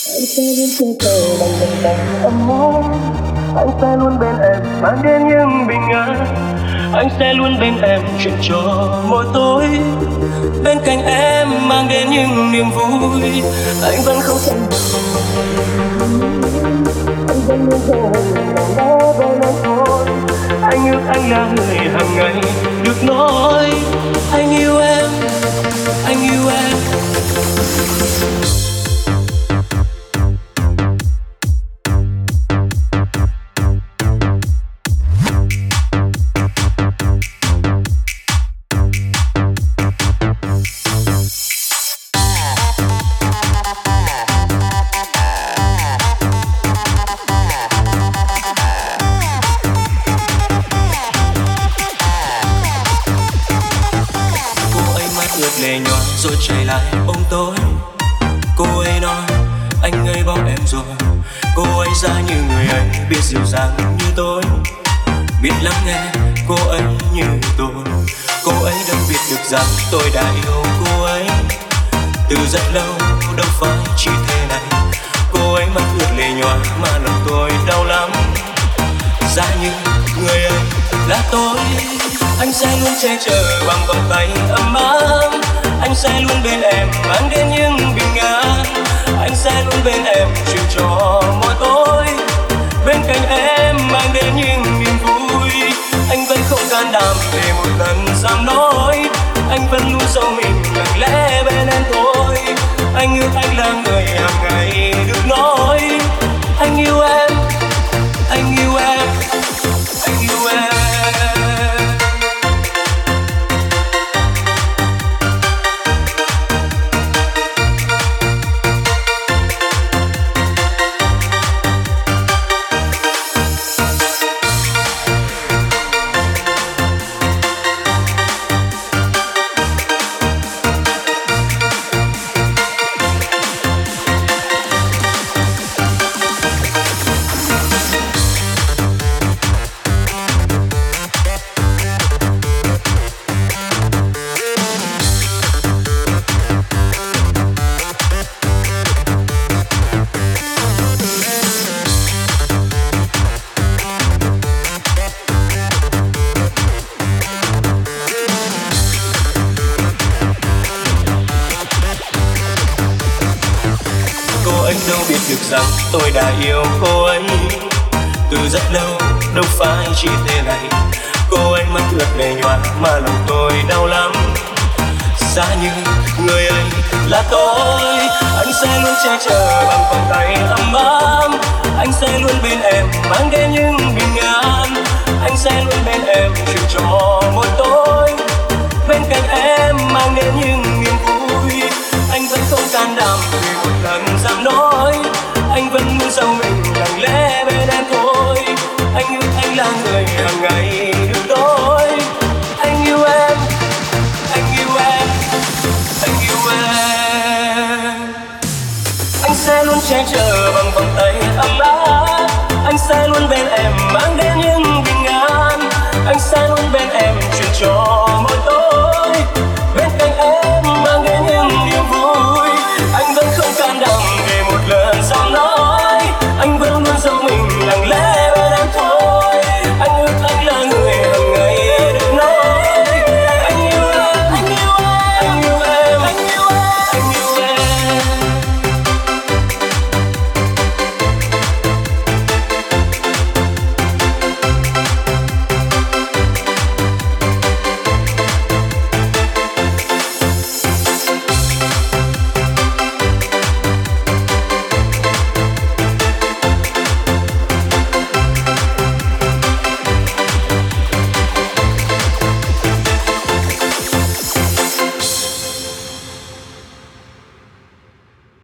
Anh sẽ luôn che chở bằng vòng tay ấm áp. Anh sẽ luôn bên em mang đến những bình an. Anh sẽ luôn bên em chuyện trò mỗi tối. Bên cạnh em mang đến những niềm vui. Anh vẫn không thay đổi. Anh vẫn luôn theo hình lòng đó bên em thôi. Anh ước anh là người hàng ngày được nói anh yêu em, anh yêu em. Lệ nhòa rồi chạy lại ôm tôi. Cô ấy nói anh ấy bỏ em rồi. Cô ấy ra như người ấy biết dịu dàng như tôi, biết lắng nghe cô ấy như tôi. Cô ấy đâu biết được rằng tôi đã yêu cô ấy từ rất lâu, đâu phải chỉ thế này. Cô ấy mắt ướt lệ nhòa mà lòng tôi đau lắm. Ra như người ấy là tôi. Anh sẽ luôn che chở bằng vòng tay ấm áp. Anh sẽ luôn bên em mang đến những bình an. Anh sẽ luôn bên em chuyện trò mỗi tối. Bên cạnh em mang đến những niềm vui. Anh vẫn không can đảm để một lần dám nói. Anh vẫn luôn giấu mình lặng lẽ bên em thôi. Anh ước anh là người hàng ngày được nói anh yêu em, anh yêu em, anh yêu em. Anh đâu biết được rằng tôi đã yêu cô ấy từ rất lâu, đâu phải chỉ thế này. Cô ấy mắt ướt lệ nhòa mà lòng tôi đau lắm. Giá như người ấy là tôi. Anh sẽ luôn che chở bằng vòng tay ấm áp. Anh sẽ luôn bên em mang đến những bình an. Anh sẽ luôn bên em chuyện trò mỗi tối. Bên cạnh em mang đến những niềm vui. Anh vẫn không can đảm vì một lần dám nói. Anh vẫn muốn giấu mình lặng lẽ bên em thôi. Anh ước anh là người hàng ngày được nói anh yêu em, anh yêu em, anh yêu em. Anh sẽ luôn che chở bằng vòng tay ấm áp. Anh sẽ luôn bên em mang đến những bình an. Anh sẽ luôn bên em chuyện trò mỗi tối.